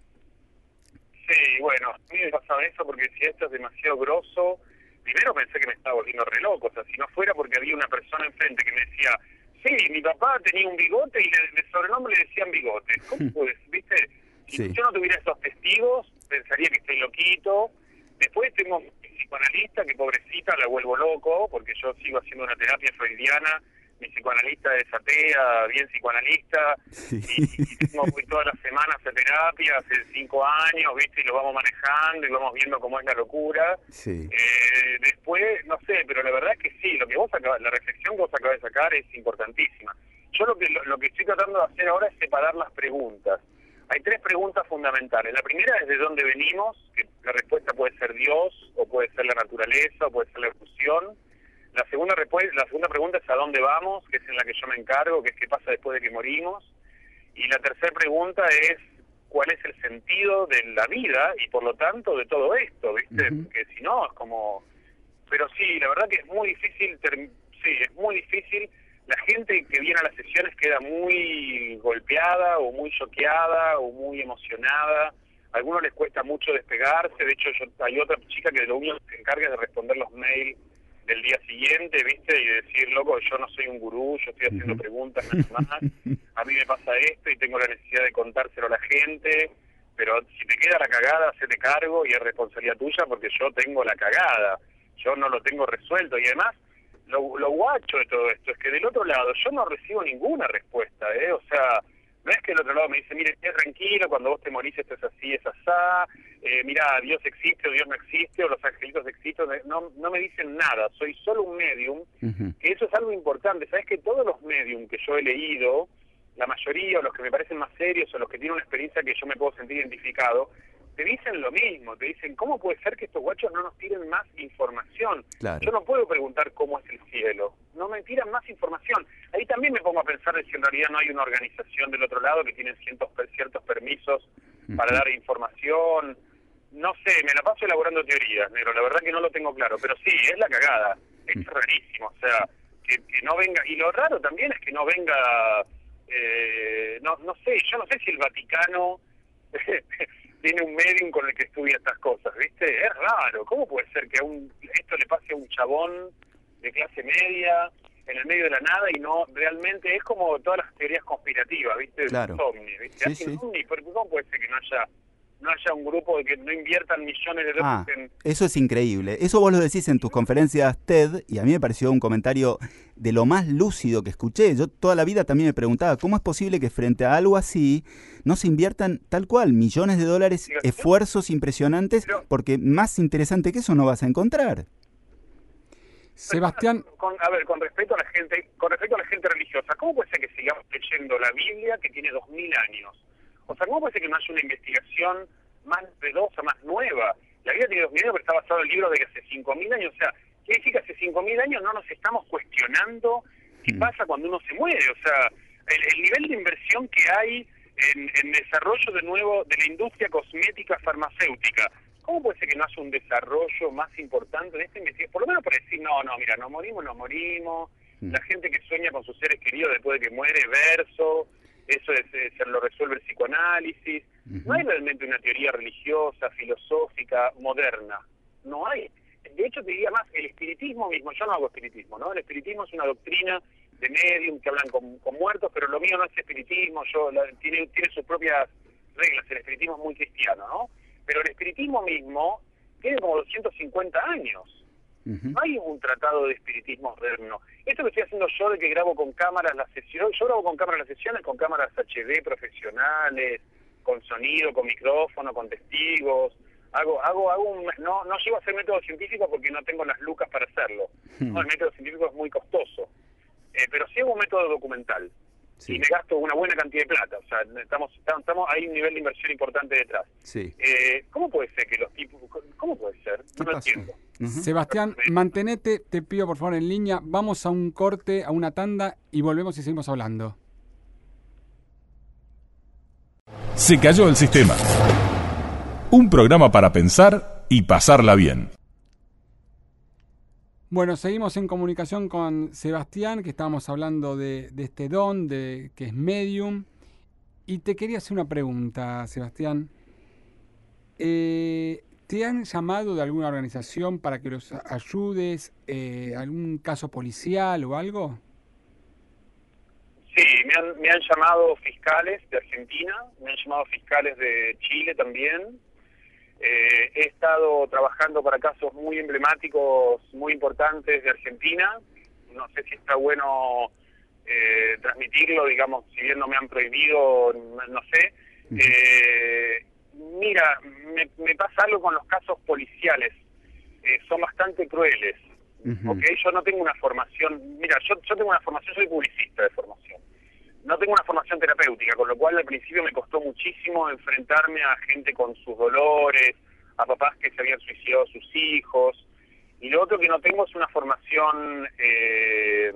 Sí, bueno, a mí me pasaba eso porque si esto es demasiado grosso, primero pensé que me estaba volviendo re loco, o sea, si no fuera porque había una persona enfrente que me decía, sí, mi papá tenía un bigote y de, de sobrenombre le decían bigote. ¿Cómo puedes, viste? Si Sí. yo no tuviera esos testigos, pensaría que estoy loquito. Después tengo mi psicoanalista, que pobrecita la vuelvo loco, porque yo sigo haciendo una terapia freudiana. Mi psicoanalista es atea, bien psicoanalista, Sí. y, y tengo, voy todas las semanas a terapia, hace cinco años, ¿viste? Y lo vamos manejando y vamos viendo cómo es la locura. Sí. Eh, después, no sé, pero la verdad es que sí, lo que vos acabas, la reflexión que vos acabas de sacar es importantísima. Yo lo que lo, lo que estoy tratando de hacer ahora es separar las preguntas. Hay tres preguntas fundamentales. La primera es de dónde venimos, que la respuesta puede ser Dios, o puede ser la naturaleza, o puede ser la evolución. La segunda, la segunda pregunta es a dónde vamos, que es en la que yo me encargo, que es qué pasa después de que morimos. Y la tercera pregunta es cuál es el sentido de la vida y por lo tanto de todo esto, ¿viste? Uh-huh. Porque si no es como... Pero sí, la verdad que es muy difícil, ter... sí, es muy difícil. La gente que viene a las sesiones queda muy golpeada o muy choqueada o muy emocionada. A algunos les cuesta mucho despegarse. De hecho, yo, hay otra chica que lo único que se encarga es de responder los mails del día siguiente, ¿viste? Y decir, loco, yo no soy un gurú, yo estoy haciendo uh-huh. preguntas nada más. A mí me pasa esto y tengo la necesidad de contárselo a la gente. Pero si te queda la cagada, hacete cargo y es responsabilidad tuya porque yo tengo la cagada. Yo no lo tengo resuelto. Y además... Lo, lo guacho de todo esto es que del otro lado yo no recibo ninguna respuesta, ¿eh? O sea, no es que el otro lado me dice, mire, esté tranquilo, cuando vos te morís esto es así, es asá, eh, mira, Dios existe o Dios no existe, o los angelitos existen, no, no me dicen nada, soy solo un medium, uh-huh. que eso es algo importante. Sabes que todos los medium que yo he leído, la mayoría, o los que me parecen más serios, o los que tienen una experiencia que yo me puedo sentir identificado, te dicen lo mismo, te dicen, ¿cómo puede ser que estos guachos no nos tiren más información? Claro. Yo no puedo preguntar cómo es el cielo, no me tiran más información. Ahí también me pongo a pensar de si en realidad no hay una organización del otro lado que tiene ciertos, ciertos permisos uh-huh. para dar información. No sé, me la paso elaborando teorías, negro, la verdad que no lo tengo claro, pero sí, es la cagada, es uh-huh. rarísimo, o sea, que, que no venga, y lo raro también es que no venga, eh, no, no sé, yo no sé si el Vaticano... tiene un medium con el que estudia estas cosas, ¿viste? Es raro. ¿Cómo puede ser que a un, esto le pase a un chabón de clase media en el medio de la nada y no realmente es como todas las teorías conspirativas, ¿viste? Claro. De ovni, ¿viste? Sí, sí. Ovni, pero ¿cómo puede ser que no haya no haya un grupo de que no inviertan millones de dólares ah, en... Eso es increíble. Eso vos lo decís en tus conferencias TED y a mí me pareció un comentario de lo más lúcido que escuché. Yo toda la vida también me preguntaba cómo es posible que frente a algo así no se inviertan tal cual millones de dólares, ¿sí? esfuerzos impresionantes, pero, porque más interesante que eso no vas a encontrar. Sebastián, con, a ver, con respecto a la gente, con respecto a la gente religiosa, ¿cómo puede ser que sigamos leyendo la Biblia que tiene dos mil años? O sea, ¿cómo puede ser que no haya una investigación más de dos mil años, pero está basado en libros de que hace cinco mil años. O sea, quiere decir que hace cinco mil años no nos estamos cuestionando qué pasa cuando uno se muere. O sea, el, el nivel de inversión que hay en, en desarrollo de nuevo de la industria cosmética farmacéutica. ¿Cómo puede ser que no haya un desarrollo más importante de esta investigación? Por lo menos para decir, no, no, mira, nos morimos, nos morimos. La gente que sueña con sus seres queridos después de que muere, verso, eso es, es, se lo resuelve el psicoanálisis. Uh-huh. No hay realmente una teoría religiosa, filosófica, moderna. No hay. De hecho, te diría más, el espiritismo mismo, yo no hago espiritismo, ¿no? El espiritismo es una doctrina de medium que hablan con, con muertos, pero lo mío no es espiritismo, yo la, tiene, tiene sus propias reglas, el espiritismo es muy cristiano, ¿no? Pero el espiritismo mismo tiene como doscientos cincuenta años. Uh-huh. No hay un tratado de espiritismo moderno. Esto que estoy haciendo yo de que grabo con cámaras las sesiones, yo grabo con cámaras las sesiones, con cámaras H D profesionales, con sonido, con micrófono, con testigos. Hago, hago, hago un, no, no llego a hacer método científico porque no tengo las lucas para hacerlo. Uh-huh. No, el método científico es muy costoso. Eh, pero sí hago un método documental. Sí. Y me gasto una buena cantidad de plata. O sea, estamos, estamos, hay un nivel de inversión importante detrás. Sí. Eh, ¿Cómo puede ser que los tipos... ¿Cómo puede ser? No lo entiendo. Uh-huh. Sebastián, mantenete, te pido por favor en línea. Vamos a un corte, a una tanda y volvemos y seguimos hablando. Se cayó el sistema. Un programa para pensar y pasarla bien. Bueno, seguimos en comunicación con Sebastián, que estábamos hablando de, de este don, de que es medium. Y te quería hacer una pregunta, Sebastián. Eh, ¿Te han llamado de alguna organización para que los ayudes? Eh, ¿Algún caso policial o algo? Sí, me han, me han llamado fiscales de Argentina, me han llamado fiscales de Chile también. Eh, he estado trabajando para casos muy emblemáticos, muy importantes de Argentina. No sé si está bueno eh, transmitirlo, digamos, si bien no me han prohibido, no, no sé. Eh, mira, me, me pasa algo con los casos policiales. Eh, son bastante crueles. Uh-huh. ¿Okay? Yo no tengo una formación... Mira, yo, yo tengo una formación, soy publicista de formación. No tengo una formación terapéutica, con lo cual al principio me costó muchísimo enfrentarme a gente con sus dolores, a papás que se habían suicidado sus hijos. Y lo otro que no tengo es una formación eh,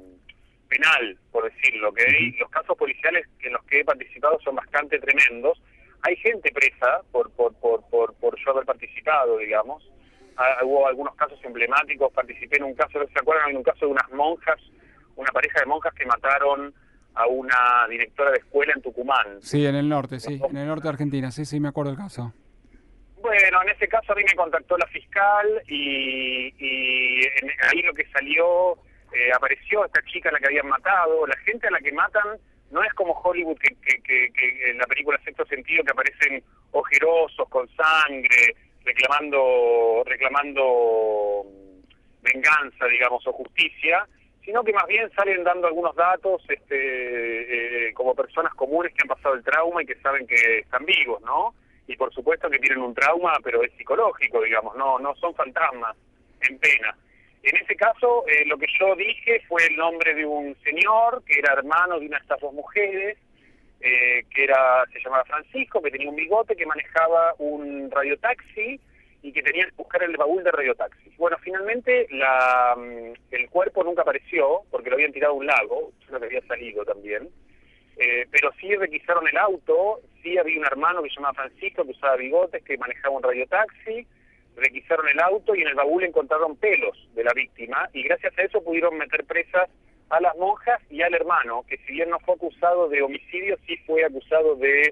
penal, por decirlo, ¿ok? Los casos policiales en los que he participado son bastante tremendos. Hay gente presa por por por por, por yo haber participado, digamos. Ah, hubo algunos casos emblemáticos, participé en un caso, ¿se acuerdan? En un caso de unas monjas, una pareja de monjas que mataron a una directora de escuela en Tucumán. Sí, en el norte, sí, en el norte de Argentina, sí, sí, me acuerdo del caso. Bueno, en ese caso a mí me contactó la fiscal y, y en, ahí lo que salió, eh, apareció esta chica a la que habían matado. La gente a la que matan no es como Hollywood, que, que, que, que en la película Sexto Sentido, que aparecen ojerosos, con sangre, reclamando, reclamando venganza, digamos, o justicia, sino que más bien salen dando algunos datos este, eh, como personas comunes que han pasado el trauma y que saben que están vivos, ¿no? Y por supuesto que tienen un trauma, pero es psicológico, digamos, no no son fantasmas en pena. En ese caso, eh, lo que yo dije fue el nombre de un señor que era hermano de una de estas dos mujeres, eh, que era se llamaba Francisco, que tenía un bigote, que manejaba un radiotaxi y que tenía que buscar el baúl de radiotaxis. Bueno, finalmente la, el cuerpo nunca apareció, porque lo habían tirado a un lago, yo que había salido también, eh, pero sí requisaron el auto, sí había un hermano que se llamaba Francisco, que usaba bigotes, que manejaba un radiotaxi, requisaron el auto y en el baúl encontraron pelos de la víctima, y gracias a eso pudieron meter presas a las monjas y al hermano, que si bien no fue acusado de homicidio, sí fue acusado de...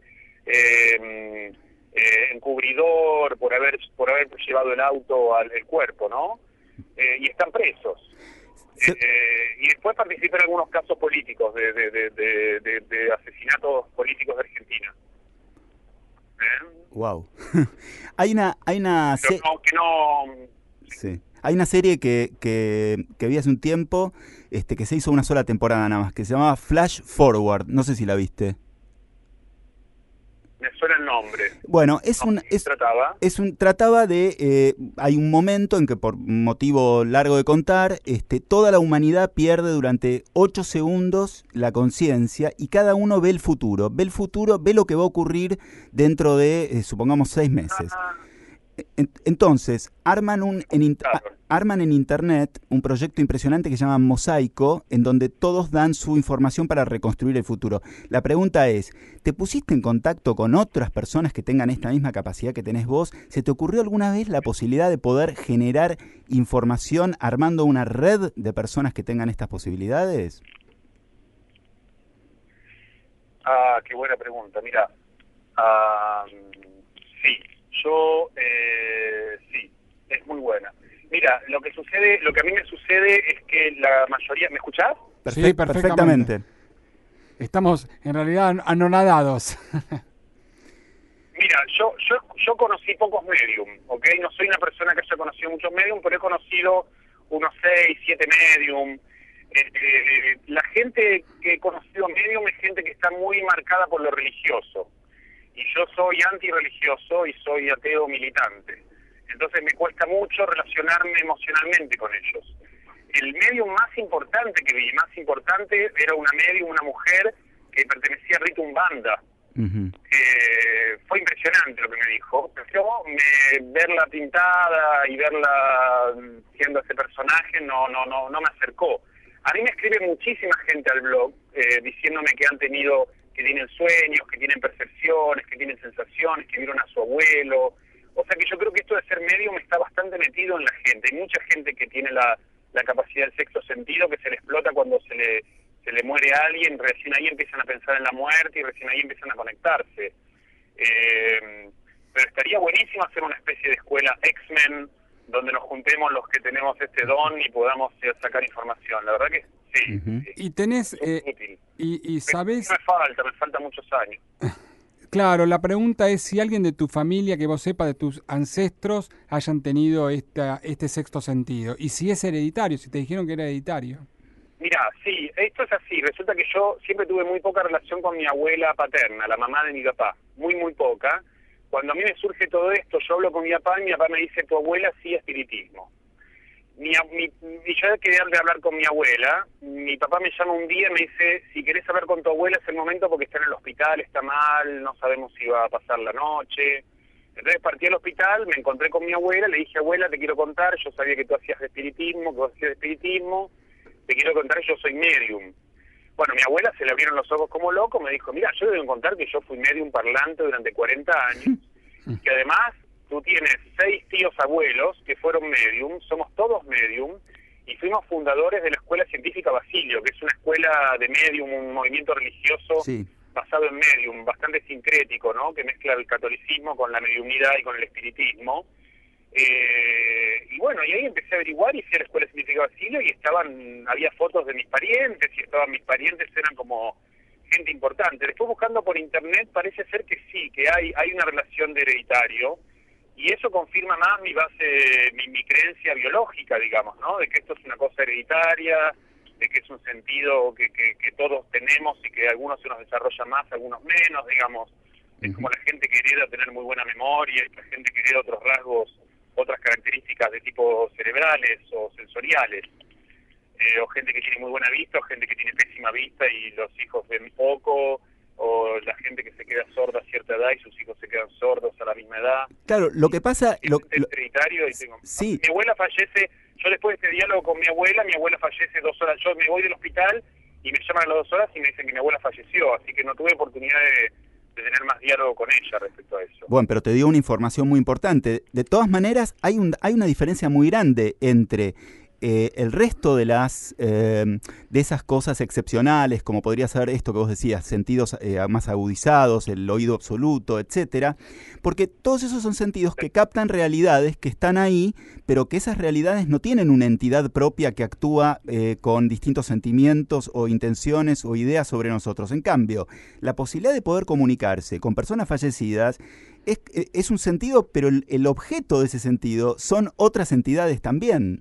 Eh, Eh, encubridor por haber por haber llevado el auto al el cuerpo, ¿no? Eh, y están presos. Sí. Eh, y después participé en algunos casos políticos de de, de, de, de, de asesinatos políticos de Argentina. ¿Eh? Wow. hay una hay una se... no, que no sí. Hay una serie que, que, que vi hace un tiempo, este que se hizo una sola temporada nada más, que se llamaba Flash Forward. No sé si la viste. Me suena el nombre. Bueno, es no, un es, trataba es un trataba de eh, hay un momento en que por motivo largo de contar, este toda la humanidad pierde durante ocho segundos la conciencia y cada uno ve el futuro, ve el futuro, ve lo que va a ocurrir dentro de eh, supongamos seis meses. Ah, En- Entonces, arman, un, en int- Claro. a- arman en Internet un proyecto impresionante que se llama Mosaico, en donde todos dan su información para reconstruir el futuro. La pregunta es, ¿te pusiste en contacto con otras personas que tengan esta misma capacidad que tenés vos? ¿Se te ocurrió alguna vez la posibilidad de poder generar información armando una red de personas que tengan estas posibilidades? Ah, qué buena pregunta. Mira, ah, sí, yo, eh, sí, es muy buena. Mira, lo que sucede, lo que a mí me sucede es que la mayoría, ¿me escuchás? Perfect- Sí, perfectamente. Estamos en realidad an- anonadados. Mira, yo, yo, yo conocí pocos medium, ¿ok? No soy una persona que haya conocido muchos medium, pero he conocido unos seis, siete medium. Este, la gente que he conocido medium es gente que está muy marcada por lo religioso. Y yo soy antirreligioso y soy ateo militante. Entonces me cuesta mucho relacionarme emocionalmente con ellos. El medium más importante que vi, más importante, era una medium, una mujer que pertenecía a Rita Umbanda. Ujú. Eh, fue impresionante lo que me dijo. Pero me, verla pintada y verla siendo ese personaje no, no, no, no me acercó. A mí me escribe muchísima gente al blog eh, diciéndome que han tenido, que tienen sueños, que tienen percepciones, que tienen sensaciones, que vieron a su abuelo. O sea que yo creo que esto de ser medium está bastante metido en la gente. Hay mucha gente que tiene la, la capacidad del sexto sentido que se le explota cuando se le se le muere a alguien, recién ahí empiezan a pensar en la muerte y recién ahí empiezan a conectarse. Eh, pero estaría buenísimo hacer una especie de escuela X-Men donde nos juntemos los que tenemos este don y podamos eh, sacar información. La verdad que sí. Ujú. sí. Y tenés, Es eh, útil. y, y Pero sabés, me falta, me falta muchos años. claro, la pregunta es si alguien de tu familia, que vos sepas, de tus ancestros, hayan tenido esta, este sexto sentido. Y si es hereditario, si te dijeron que era hereditario. Mira, sí, esto es así. Resulta que yo siempre tuve muy poca relación con mi abuela paterna, la mamá de mi papá. Muy, muy poca. Cuando a mí me surge todo esto, yo hablo con mi papá y mi papá me dice, tu abuela sí espiritismo. Mi, mi, y yo quería hablar con mi abuela. Mi papá me llama un día y me dice, si querés hablar con tu abuela es el momento porque está en el hospital, está mal, no sabemos si va a pasar la noche. Entonces partí al hospital, me encontré con mi abuela, le dije, abuela, te quiero contar, yo sabía que tú hacías espiritismo, que vos hacías espiritismo, te quiero contar, yo soy medium. Bueno, mi abuela se le abrieron los ojos como loco, me dijo, mira, yo debo contar que yo fui medium parlante durante cuarenta años, que además tú tienes seis tíos abuelos que fueron medium, somos todos medium, y fuimos fundadores de la Escuela Científica Basilio, que es una escuela de medium, un movimiento religioso Sí. basado en medium, bastante sincrético, ¿no? Que mezcla el catolicismo con la mediumnidad y con el espiritismo. Eh, y bueno, y ahí empecé a averiguar y fui a la Escuela Científica Basilio y estaban, había fotos de mis parientes y estaban mis parientes, eran como gente importante. Después buscando por internet parece ser que sí, que hay hay una relación de hereditario y eso confirma más mi base, mi, mi creencia biológica, digamos, ¿no? De que esto es una cosa hereditaria, de que es un sentido que, que, que todos tenemos y que algunos se nos desarrolla más, algunos menos, digamos. Es como la gente que hereda tener muy buena memoria y la gente que hereda otros rasgos, otras características de tipo cerebrales o sensoriales. Eh, o gente que tiene muy buena vista, o gente que tiene pésima vista y los hijos ven poco, o la gente que se queda sorda a cierta edad y sus hijos se quedan sordos a la misma edad. Claro, lo que pasa... Lo, Es lo- hereditario y tengo... sí. Mi abuela fallece, yo después de este diálogo con mi abuela, mi abuela fallece dos horas, yo me voy del hospital y me llaman a las dos horas y me dicen que mi abuela falleció, así que no tuve oportunidad de, de tener más diálogo con ella respecto a eso. Bueno, pero te dio una información muy importante. De todas maneras, hay, un, hay una diferencia muy grande entre eh, el resto de las eh, de esas cosas excepcionales, como podría ser esto que vos decías, sentidos eh, más agudizados, el oído absoluto, etcétera, porque todos esos son sentidos que captan realidades que están ahí, pero que esas realidades no tienen una entidad propia que actúa eh, con distintos sentimientos o intenciones o ideas sobre nosotros. En cambio, la posibilidad de poder comunicarse con personas fallecidas es, es un sentido, pero el, el objeto de ese sentido son otras entidades también.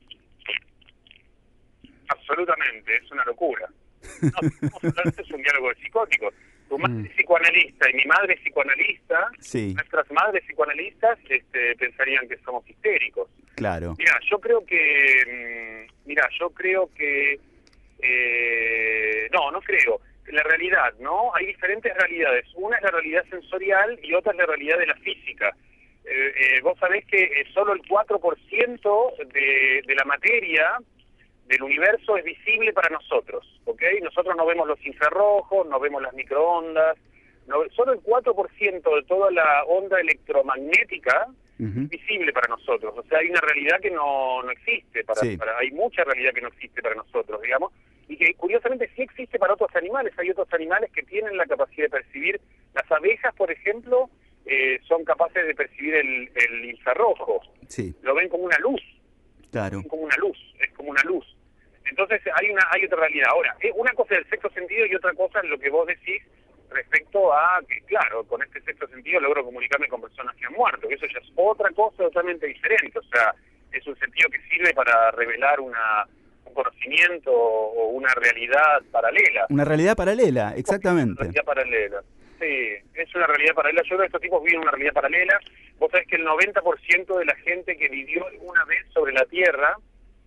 Absolutamente, es una locura. No, estamos hablando, es un diálogo psicótico. Tu madre es psicoanalista y mi madre es psicoanalista. Sí. Nuestras madres psicoanalistas este, pensarían que somos histéricos. Claro. Mira, yo creo que... mm, Mira, yo creo que... Eh, no, no creo. La realidad, ¿no? Hay diferentes realidades. Una es la realidad sensorial y otra es la realidad de la física. eh, eh, vos sabés que eh, solo el cuatro por ciento de, de la materia del universo es visible para nosotros, ¿ok? Nosotros no vemos los infrarrojos, no vemos las microondas, no, solo el cuatro por ciento de toda la onda electromagnética uh-huh. es visible para nosotros. O sea, hay una realidad que no, no existe, para, sí. para, hay mucha realidad que no existe para nosotros, digamos, y que curiosamente sí existe para otros animales. Hay otros animales que tienen la capacidad de percibir. Las abejas, por ejemplo, eh, son capaces de percibir el, el infrarrojo. Sí. Lo ven como una luz. Claro. Es como una luz, es como una luz. Entonces hay una hay otra realidad. Ahora, eh, una cosa es el sexto sentido y otra cosa es lo que vos decís respecto a que, claro, con este sexto sentido logro comunicarme con personas que han muerto, que eso ya es otra cosa totalmente diferente. O sea, es un sentido que sirve para revelar una, un conocimiento o una realidad paralela. Una realidad paralela, exactamente. Una realidad paralela. Sí, es una realidad paralela. Yo creo que estos tipos viven una realidad paralela. Vos sabés que el noventa por ciento de la gente que vivió alguna vez sobre la Tierra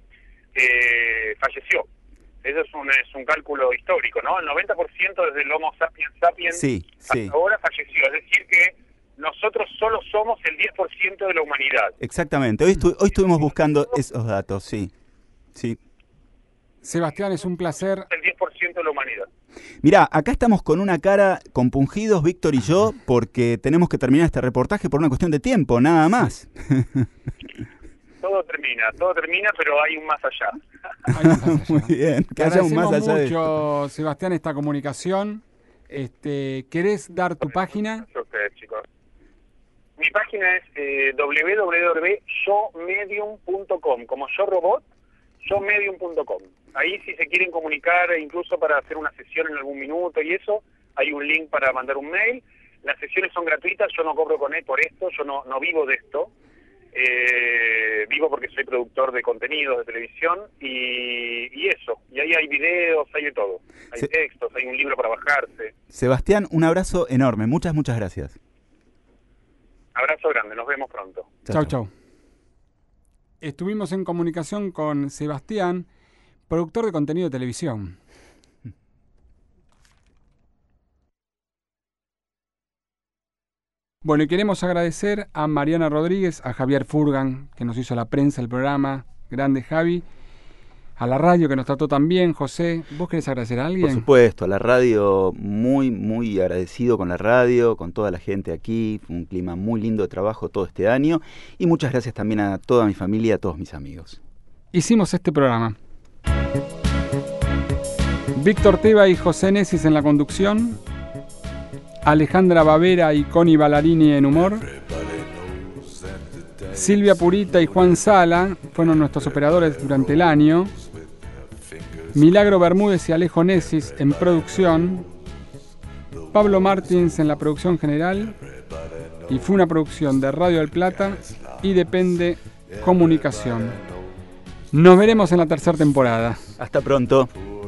eh, falleció. Eso es un, es un cálculo histórico, ¿no? El noventa por ciento desde el Homo sapiens sapiens sí, hasta sí. ahora falleció. Es decir que nosotros solo somos el diez por ciento de la humanidad. Exactamente. Hoy, estu- hoy estuvimos buscando esos datos, sí. Sí. Sebastián, es un placer. El diez por ciento de la humanidad. Mirá, acá estamos con una cara compungidos, Víctor y yo, porque tenemos que terminar este reportaje por una cuestión de tiempo, nada más. Todo termina, todo termina, pero hay un más allá. Hay un más allá. Muy bien, que Te haya un más agradecemos allá de mucho, Sebastián, esta comunicación. Este, ¿querés dar tu página? Gracias a ustedes, chicos. Mi página es eh, doble u doble u doble u punto yo medium punto com, como yo robot, yo medium punto com. Ahí si se quieren comunicar, incluso para hacer una sesión en algún minuto y eso, hay un link para mandar un mail. Las sesiones son gratuitas, yo no cobro con él por esto, yo no, no vivo de esto. Eh, vivo porque soy productor de contenidos de televisión y, y eso, y ahí hay videos, hay de todo, hay Se... textos, hay un libro para bajarse. Sebastián, un abrazo enorme, muchas, muchas gracias. Abrazo grande, nos vemos pronto. Chau, chau. Estuvimos en comunicación con Sebastián, productor de contenido de televisión. Bueno, y queremos agradecer a Mariana Rodríguez, a Javier Furgan, que nos hizo la prensa del programa, grande Javi, a la radio que nos trató tan bien. José, ¿vos querés agradecer a alguien? Por supuesto, a la radio, muy, muy agradecido con la radio, con toda la gente aquí, fue un clima muy lindo de trabajo todo este año, y muchas gracias también a toda mi familia, a todos mis amigos. Hicimos este programa. Víctor Teba y José Nesis en la conducción, Alejandra Bavera y Connie Ballarini en humor, Silvia Purita y Juan Sala fueron nuestros operadores durante el año, Milagro Bermúdez y Alejo Nesis en producción, Pablo Martins en la producción general, y fue una producción de Radio del Plata y Depende Comunicación. Nos veremos en la tercera temporada. Hasta pronto.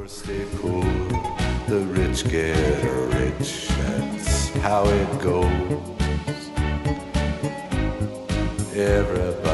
The rich get rich, that's how it goes. Everybody